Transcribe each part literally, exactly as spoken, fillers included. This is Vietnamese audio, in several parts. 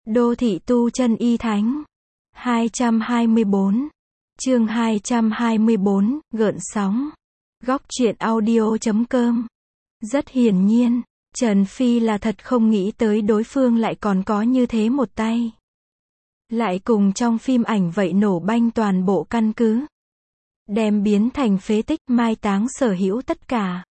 Đô thị tu chân y thánh. hai trăm hai mươi bốn. Chương hai trăm hai mươi bốn, gợn sóng. Góc truyện audio chấm com. Rất hiển nhiên, Trần Phi là thật không nghĩ tới đối phương lại còn có như thế một tay. Lại cùng trong phim ảnh vậy nổ banh toàn bộ căn cứ. Đem biến thành phế tích, mai táng sở hữu tất cả.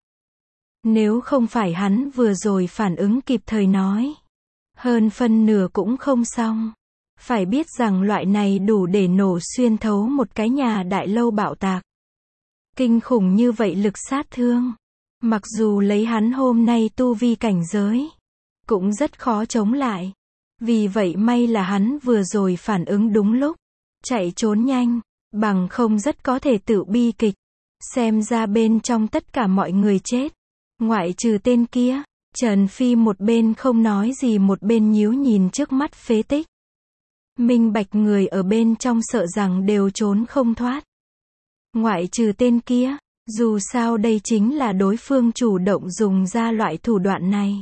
Nếu không phải hắn vừa rồi phản ứng kịp thời nói, hơn phân nửa cũng không xong. Phải biết rằng loại này đủ để nổ xuyên thấu một cái nhà đại lâu bạo tạc. Kinh khủng như vậy lực sát thương. Mặc dù lấy hắn hôm nay tu vi cảnh giới, cũng rất khó chống lại. Vì vậy may là hắn vừa rồi phản ứng đúng lúc. Chạy trốn nhanh, bằng không rất có thể tự bi kịch. Xem ra bên trong tất cả mọi người chết. Ngoại trừ tên kia, Trần Phi một bên không nói gì một bên nhíu nhìn trước mắt phế tích. Minh bạch người ở bên trong sợ rằng đều trốn không thoát. Ngoại trừ tên kia, dù sao đây chính là đối phương chủ động dùng ra loại thủ đoạn này.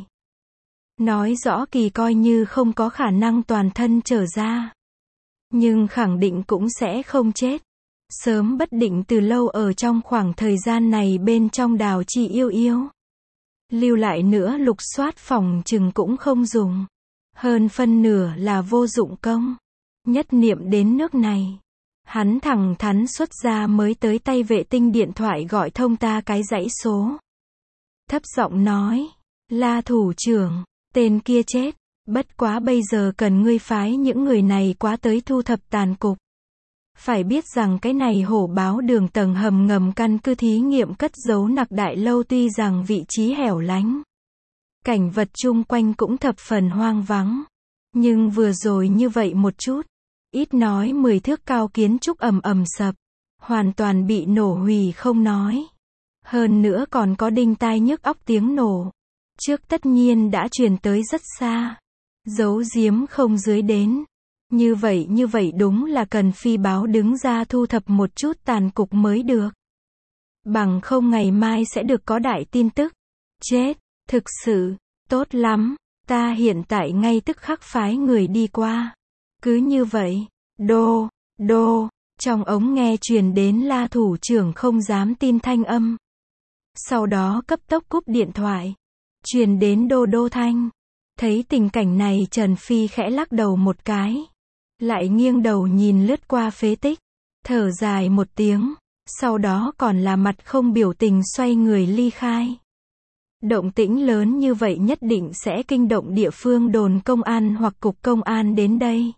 Nói rõ kỳ coi như không có khả năng toàn thân trở ra. Nhưng khẳng định cũng sẽ không chết. Sớm bất định từ lâu ở trong khoảng thời gian này bên trong đào chi yêu yêu. Lưu lại nữa lục soát phòng chừng cũng không dùng. Hơn phân nửa là vô dụng công. Nhất niệm đến nước này. Hắn thẳng thắn xuất ra mới tới tay vệ tinh điện thoại gọi thông ta cái dãy số. Thấp giọng nói, La thủ trưởng, tên kia chết, bất quá bây giờ cần ngươi phái những người này quá tới thu thập tàn cục. Phải biết rằng cái này hổ báo đường tầng hầm ngầm căn cứ thí nghiệm cất giấu nặc đại lâu tuy rằng vị trí hẻo lánh. Cảnh vật chung quanh cũng thập phần hoang vắng. Nhưng vừa rồi như vậy một chút. Ít nói mười thước cao kiến trúc ầm ầm sập. Hoàn toàn bị nổ hủy không nói. Hơn nữa còn có đinh tai nhức óc tiếng nổ. Trước tất nhiên đã truyền tới rất xa. Giấu giếm không dưới đến. Như vậy như vậy đúng là cần phi báo đứng ra thu thập một chút tàn cục mới được. Bằng không ngày mai sẽ được có đại tin tức. Chết, thực sự, tốt lắm, ta hiện tại ngay tức khắc phái người đi qua. Cứ như vậy, đô, đô, trong ống nghe truyền đến La thủ trưởng không dám tin thanh âm. Sau đó cấp tốc cúp điện thoại. Truyền đến đô đô thanh. Thấy tình cảnh này Trần Phi khẽ lắc đầu một cái. Lại nghiêng đầu nhìn lướt qua phế tích. Thở dài một tiếng. Sau đó còn là mặt không biểu tình xoay người ly khai. Động tĩnh lớn như vậy nhất định sẽ kinh động địa phương đồn công an hoặc cục công an đến đây.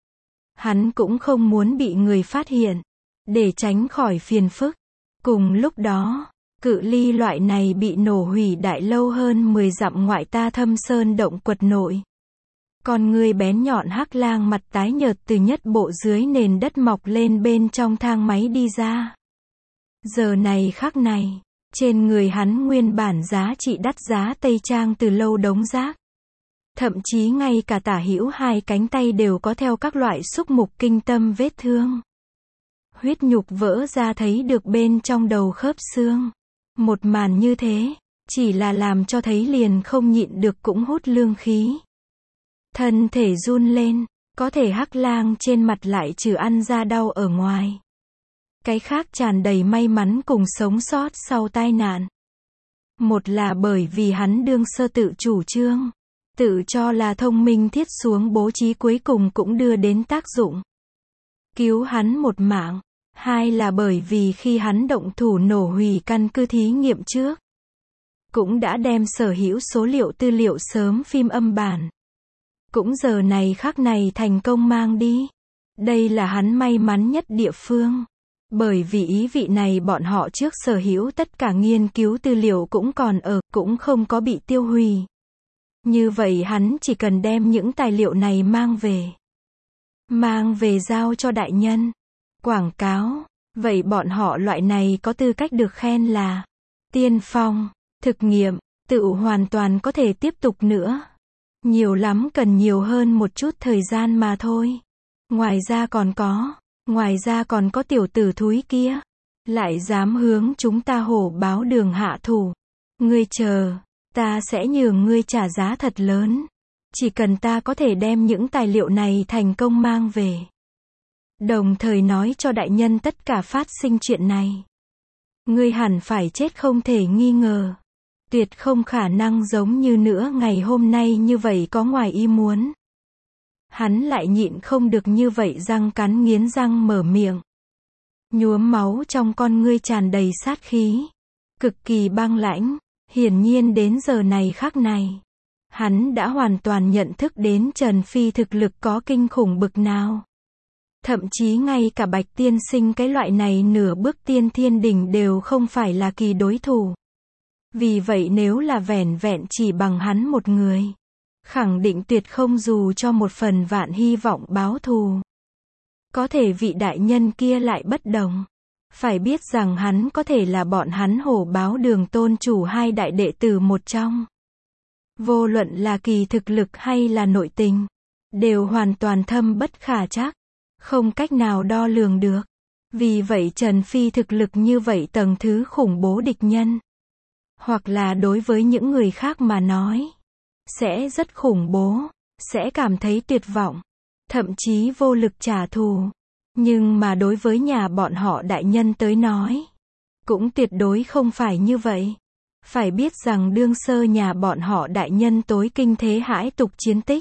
Hắn cũng không muốn bị người phát hiện. Để tránh khỏi phiền phức. Cùng lúc đó, cự ly loại này bị nổ hủy đại lâu hơn mười dặm ngoại ta Thâm Sơn động quật nội. Con người bén nhọn hắc lang mặt tái nhợt từ nhất bộ dưới nền đất mọc lên bên trong thang máy đi ra. Giờ này khắc này, trên người hắn nguyên bản giá trị đắt giá tây trang từ lâu đống rác. Thậm chí ngay cả tả hữu hai cánh tay đều có theo các loại xúc mục kinh tâm vết thương. Huyết nhục vỡ ra thấy được bên trong đầu khớp xương. Một màn như thế, chỉ là làm cho thấy liền không nhịn được cũng hút lương khí. Thân thể run lên, có thể hắc lang trên mặt lại trừ ăn ra đau ở ngoài. Cái khác tràn đầy may mắn cùng sống sót sau tai nạn. Một là bởi vì hắn đương sơ tự chủ trương. Tự cho là thông minh thiết xuống bố trí cuối cùng cũng đưa đến tác dụng. Cứu hắn một mạng. Hai là bởi vì khi hắn động thủ nổ hủy căn cứ thí nghiệm trước. Cũng đã đem sở hữu số liệu tư liệu sớm phim âm bản. Cũng giờ này khắc này thành công mang đi. Đây là hắn may mắn nhất địa phương. Bởi vì ý vị này bọn họ trước sở hữu tất cả nghiên cứu tư liệu cũng còn ở, cũng không có bị tiêu hủy. Như vậy hắn chỉ cần đem những tài liệu này mang về. Mang về giao cho đại nhân. Quảng cáo. Vậy bọn họ loại này có tư cách được khen là tiên phong, thực nghiệm, tự hoàn toàn có thể tiếp tục nữa. Nhiều lắm cần nhiều hơn một chút thời gian mà thôi. Ngoài ra còn có, ngoài ra còn có tiểu tử thúi kia. Lại dám hướng chúng ta hổ báo đường hạ thủ. Ngươi chờ, ta sẽ nhường ngươi trả giá thật lớn. Chỉ cần ta có thể đem những tài liệu này thành công mang về. Đồng thời nói cho đại nhân tất cả phát sinh chuyện này. Ngươi hẳn phải chết không thể nghi ngờ. Tuyệt không khả năng giống như nữa ngày hôm nay như vậy có ngoài ý muốn. Hắn lại nhịn không được như vậy răng cắn nghiến răng mở miệng. Nhuốm máu trong con ngươi tràn đầy sát khí. Cực kỳ băng lãnh. Hiển nhiên đến giờ này khắc này. Hắn đã hoàn toàn nhận thức đến Trần Phi thực lực có kinh khủng bực nào. Thậm chí ngay cả Bạch Tiên Sinh cái loại này nửa bước tiên thiên đỉnh đều không phải là kỳ đối thủ. Vì vậy nếu là vẻn vẹn chỉ bằng hắn một người, khẳng định tuyệt không dù cho một phần vạn hy vọng báo thù. Có thể vị đại nhân kia lại bất đồng. Phải biết rằng hắn có thể là bọn hắn Hổ Báo Đường tôn chủ hai đại đệ tử một trong. Vô luận là kỳ thực lực hay là nội tình, đều hoàn toàn thâm bất khả trắc, không cách nào đo lường được. Vì vậy Trần Phi thực lực như vậy tầng thứ khủng bố địch nhân. Hoặc là đối với những người khác mà nói, sẽ rất khủng bố, sẽ cảm thấy tuyệt vọng, thậm chí vô lực trả thù. Nhưng mà đối với nhà bọn họ đại nhân tới nói, cũng tuyệt đối không phải như vậy. Phải biết rằng đương sơ nhà bọn họ đại nhân tối kinh thế hãi tục chiến tích.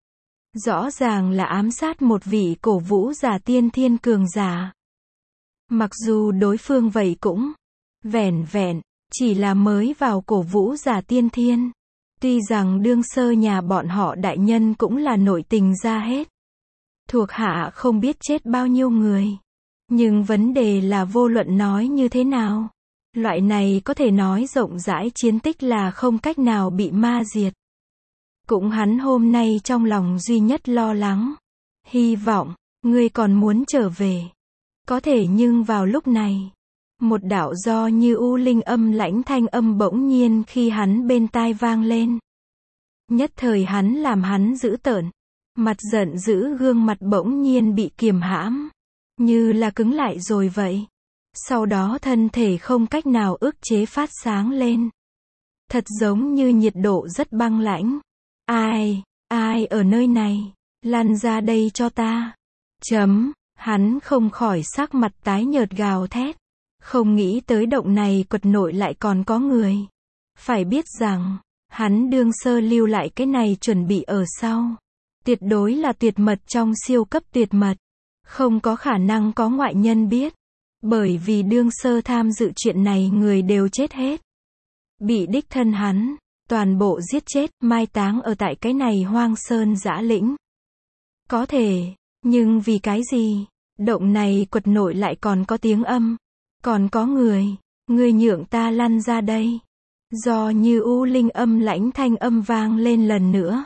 Rõ ràng là ám sát một vị cổ vũ giả tiên thiên cường giả. Mặc dù đối phương vậy cũng vẻn vẹn, chỉ là mới vào cổ vũ giả tiên thiên. Tuy rằng đương sơ nhà bọn họ đại nhân cũng là nội tình ra hết. Thuộc hạ không biết chết bao nhiêu người. Nhưng vấn đề là vô luận nói như thế nào. Loại này có thể nói rộng rãi chiến tích là không cách nào bị ma diệt. Cũng hắn hôm nay trong lòng duy nhất lo lắng. Hy vọng, ngươi còn muốn trở về. Có thể nhưng vào lúc này, một đạo do như u linh âm lãnh thanh âm bỗng nhiên khi hắn bên tai vang lên. Nhất thời hắn làm hắn dữ tợn. Mặt giận dữ gương mặt bỗng nhiên bị kiềm hãm. Như là cứng lại rồi vậy. Sau đó thân thể không cách nào ức chế phát sáng lên. Thật giống như nhiệt độ rất băng lãnh. Ai, ai ở nơi này, lăn ra đây cho ta. Chấm, hắn không khỏi sắc mặt tái nhợt gào thét. Không nghĩ tới động này quật nội lại còn có người. Phải biết rằng, hắn đương sơ lưu lại cái này chuẩn bị ở sau. Tuyệt đối là tuyệt mật trong siêu cấp tuyệt mật. Không có khả năng có ngoại nhân biết. Bởi vì đương sơ tham dự chuyện này người đều chết hết. Bị đích thân hắn, toàn bộ giết chết, mai táng ở tại cái này hoang sơn dã lĩnh. Có thể, nhưng vì cái gì? Động này quật nội lại còn có tiếng âm. Còn có người, người nhượng ta lăn ra đây. Do như u linh âm lãnh thanh âm vang lên lần nữa.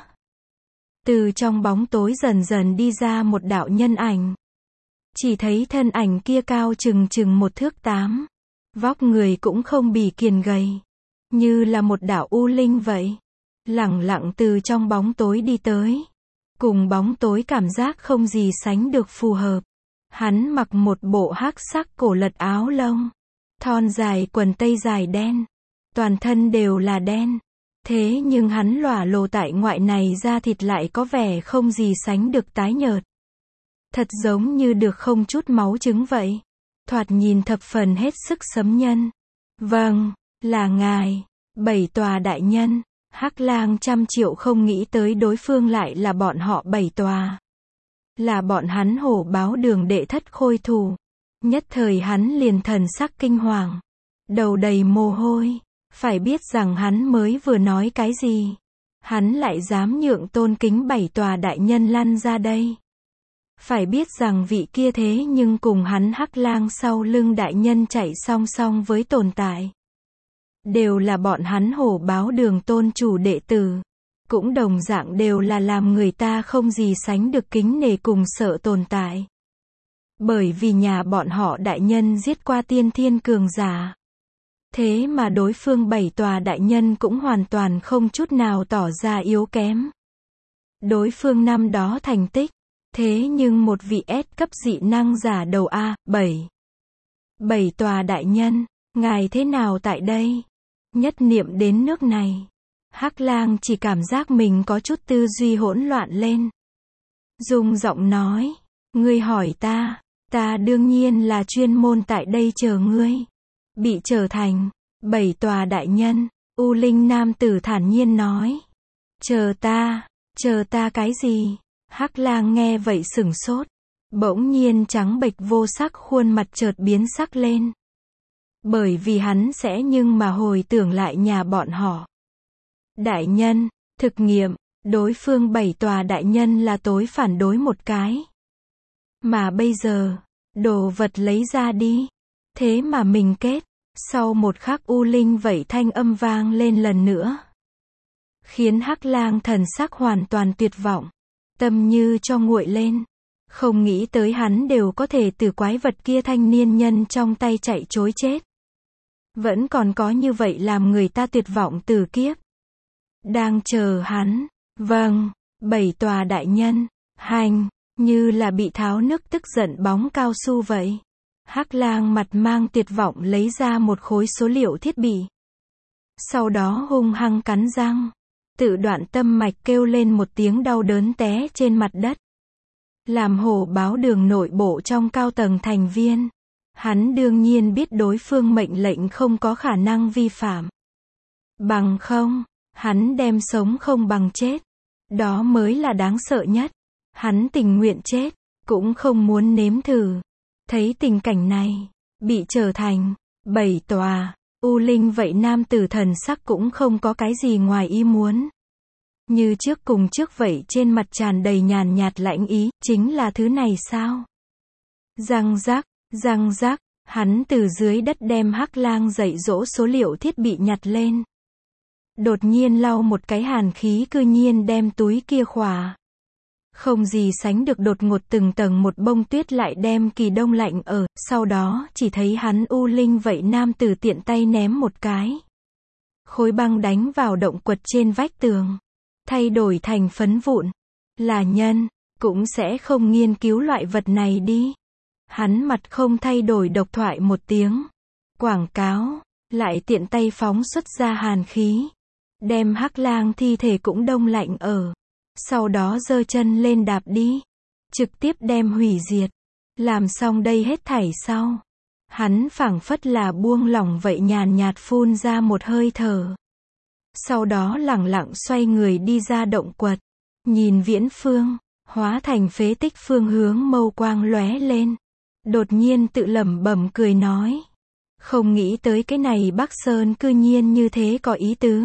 Từ trong bóng tối dần dần đi ra một đạo nhân ảnh. Chỉ thấy thân ảnh kia cao chừng chừng một thước tám. Vóc người cũng không bì kiền gầy. Như là một đạo u linh vậy. Lẳng lặng từ trong bóng tối đi tới. Cùng bóng tối cảm giác không gì sánh được phù hợp. Hắn mặc một bộ hắc sắc cổ lật áo lông. Thon dài quần tây dài đen. Toàn thân đều là đen. Thế nhưng hắn lỏa lồ tại ngoại này da thịt lại có vẻ không gì sánh được tái nhợt. Thật giống như được không chút máu trứng vậy. Thoạt nhìn thập phần hết sức sấm nhân. Vâng, là ngài, bảy tòa đại nhân. Hắc Lang trăm triệu không nghĩ tới đối phương lại là bọn họ bảy tòa. Là bọn hắn Hổ Báo Đường đệ thất khôi thủ. Nhất thời hắn liền thần sắc kinh hoàng. Đầu đầy mồ hôi. Phải biết rằng hắn mới vừa nói cái gì. Hắn lại dám nhượng tôn kính bảy tòa đại nhân lăn ra đây. Phải biết rằng vị kia thế nhưng cùng hắn Hắc Lang sau lưng đại nhân chạy song song với tồn tại. Đều là bọn hắn Hổ Báo Đường tôn chủ đệ tử. Cũng đồng dạng đều là làm người ta không gì sánh được kính nể cùng sợ tồn tại. Bởi vì nhà bọn họ đại nhân giết qua tiên thiên cường giả. Thế mà đối phương bảy tòa đại nhân cũng hoàn toàn không chút nào tỏ ra yếu kém. Đối phương năm đó thành tích. Thế nhưng một vị S cấp dị năng giả đầu A, bảy. Bảy tòa đại nhân, ngài thế nào tại đây? Nhất niệm đến nước này. Hắc Lang chỉ cảm giác mình có chút tư duy hỗn loạn lên. Rung giọng nói, ngươi hỏi ta, ta đương nhiên là chuyên môn tại đây chờ ngươi. Bị trở thành bảy tòa đại nhân, U Linh nam tử thản nhiên nói. Chờ ta, chờ ta cái gì? Hắc Lang nghe vậy sửng sốt. Bỗng nhiên trắng bệch vô sắc khuôn mặt chợt biến sắc lên. Bởi vì hắn sẽ nhưng mà hồi tưởng lại nhà bọn họ. Đại nhân, thực nghiệm, đối phương bảy tòa đại nhân là tối phản đối một cái. Mà bây giờ, đồ vật lấy ra đi. Thế mà mình kết. Sau một khắc U Linh vậy thanh âm vang lên lần nữa. Khiến Hắc Lang thần sắc hoàn toàn tuyệt vọng. Tâm như cho nguội lên. Không nghĩ tới hắn đều có thể từ quái vật kia thanh niên nhân trong tay chạy trối chết. Vẫn còn có như vậy làm người ta tuyệt vọng từ kiếp. Đang chờ hắn. Vâng, bảy tòa đại nhân. Hành, như là bị tháo nước tức giận bóng cao su vậy. Hắc Lang mặt mang tuyệt vọng lấy ra một khối số liệu thiết bị. Sau đó hung hăng cắn răng. Tự đoạn tâm mạch kêu lên một tiếng đau đớn té trên mặt đất. Làm hổ báo đường nội bộ trong cao tầng thành viên. Hắn đương nhiên biết đối phương mệnh lệnh không có khả năng vi phạm. Bằng không, hắn đem sống không bằng chết. Đó mới là đáng sợ nhất. Hắn tình nguyện chết, cũng không muốn nếm thử. Thấy tình cảnh này, bị trở thành bảy tòa, U Linh vậy nam tử thần sắc cũng không có cái gì ngoài ý muốn. Như trước cùng trước vậy trên mặt tràn đầy nhàn nhạt lãnh ý, chính là thứ này sao? Răng rắc, răng rắc, hắn từ dưới đất đem Hắc Lang dạy dỗ số liệu thiết bị nhặt lên. Đột nhiên lau một cái hàn khí cư nhiên đem túi kia khỏa. Không gì sánh được đột ngột từng tầng một bông tuyết lại đem kỳ đông lạnh ở, sau đó chỉ thấy hắn U Linh vậy nam tử tiện tay ném một cái. Khối băng đánh vào động quật trên vách tường. Thay đổi thành phấn vụn. Là nhân, cũng sẽ không nghiên cứu loại vật này đi. Hắn mặt không thay đổi độc thoại một tiếng. Quảng cáo, lại tiện tay phóng xuất ra hàn khí. Đem Hắc Lang thi thể cũng đông lạnh ở. Sau đó giơ chân lên đạp đi. Trực tiếp đem hủy diệt. Làm xong đây hết thảy sau. Hắn phảng phất là buông lỏng vậy nhàn nhạt phun ra một hơi thở. Sau đó lẳng lặng xoay người đi ra động quật. Nhìn viễn phương, hóa thành phế tích phương hướng mâu quang lóe lên. Đột nhiên tự lẩm bẩm cười nói. Không nghĩ tới cái này Bắc Sơn cư nhiên như thế có ý tứ.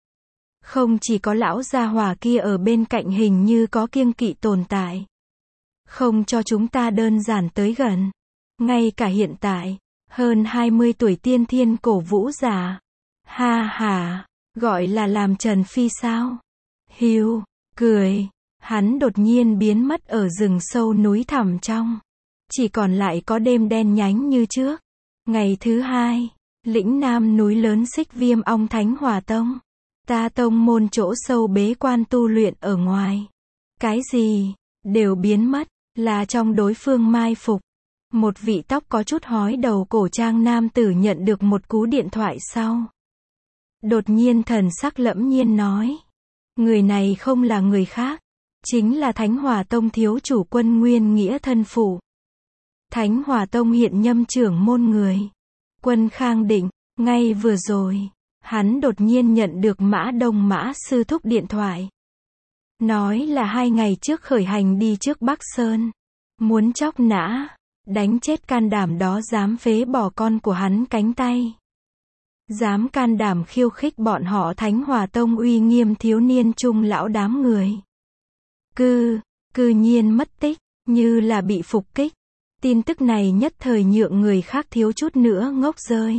Không chỉ có lão gia hỏa kia ở bên cạnh hình như có kiêng kỵ tồn tại. Không cho chúng ta đơn giản tới gần. Ngay cả hiện tại, hơn hai mươi tuổi tiên thiên cổ vũ giả. Ha ha, gọi là làm Trần Phi sao? Hiu, cười, hắn đột nhiên biến mất ở rừng sâu núi thẳm trong. Chỉ còn lại có đêm đen nhánh như trước. Ngày thứ hai, lĩnh nam núi lớn Xích Viêm Ong Thánh Hỏa Tông. Ta tông môn chỗ sâu bế quan tu luyện ở ngoài. Cái gì, đều biến mất, là trong đối phương mai phục. Một vị tóc có chút hói đầu cổ trang nam tử nhận được một cú điện thoại sau. Đột nhiên thần sắc lẫm nhiên nói. Người này không là người khác. Chính là Thánh Hỏa Tông thiếu chủ Quân Nguyên Nghĩa thân phụ. Thánh Hỏa Tông hiện nhâm trưởng môn người. Quân Khang Định, ngay vừa rồi. Hắn đột nhiên nhận được Mã Đông Mã sư thúc điện thoại. Nói là hai ngày trước khởi hành đi trước Bắc Sơn. Muốn chóc nã, đánh chết can đảm đó dám phế bỏ con của hắn cánh tay. Dám can đảm khiêu khích bọn họ Thánh Hỏa Tông uy nghiêm thiếu niên trung lão đám người. Cư, cư nhiên mất tích, như là bị phục kích. Tin tức này nhất thời nhượng người khác thiếu chút nữa ngốc rơi.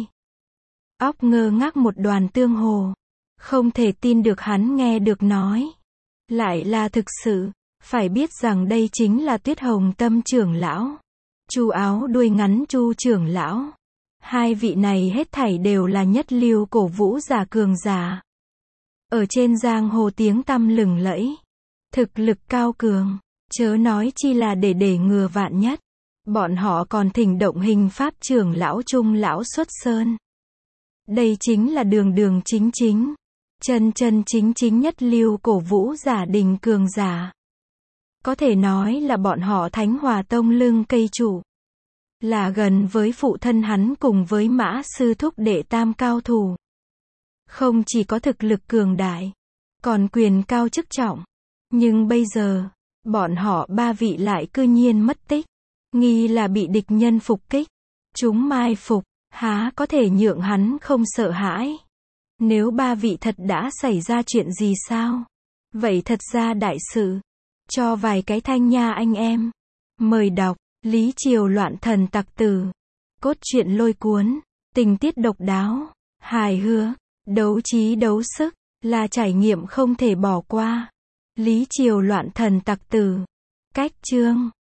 Óc ngơ ngác một đoàn tương hồ. Không thể tin được hắn nghe được nói. Lại là thực sự. Phải biết rằng đây chính là Tuyết Hồng Tâm trưởng lão. Chu áo đuôi ngắn Chu trưởng lão. Hai vị này hết thảy đều là nhất lưu cổ vũ giả cường giả. Ở trên giang hồ tiếng tăm lừng lẫy. Thực lực cao cường. Chớ nói chi là để để ngừa vạn nhất. Bọn họ còn thỉnh động hình pháp trưởng lão trung lão xuất sơn. Đây chính là đường đường chính chính. Chân chân chính chính nhất lưu cổ vũ giả đình cường giả. Có thể nói là bọn họ Thánh Hòa Tông lưng cây trụ. Là gần với phụ thân hắn cùng với Mã sư thúc đệ tam cao thủ. Không chỉ có thực lực cường đại, còn quyền cao chức trọng. Nhưng bây giờ, bọn họ ba vị lại cư nhiên mất tích. Nghi là bị địch nhân phục kích. Chúng mai phục, há có thể nhượng hắn không sợ hãi. Nếu ba vị thật đã xảy ra chuyện gì sao? Vậy thật ra đại sự. Cho vài cái thanh nha anh em. Mời đọc, Lý Triều loạn thần tặc tử. Cốt truyện lôi cuốn, tình tiết độc đáo, hài hước, đấu trí đấu sức, là trải nghiệm không thể bỏ qua. Lý Triều loạn thần tặc tử. Cách chương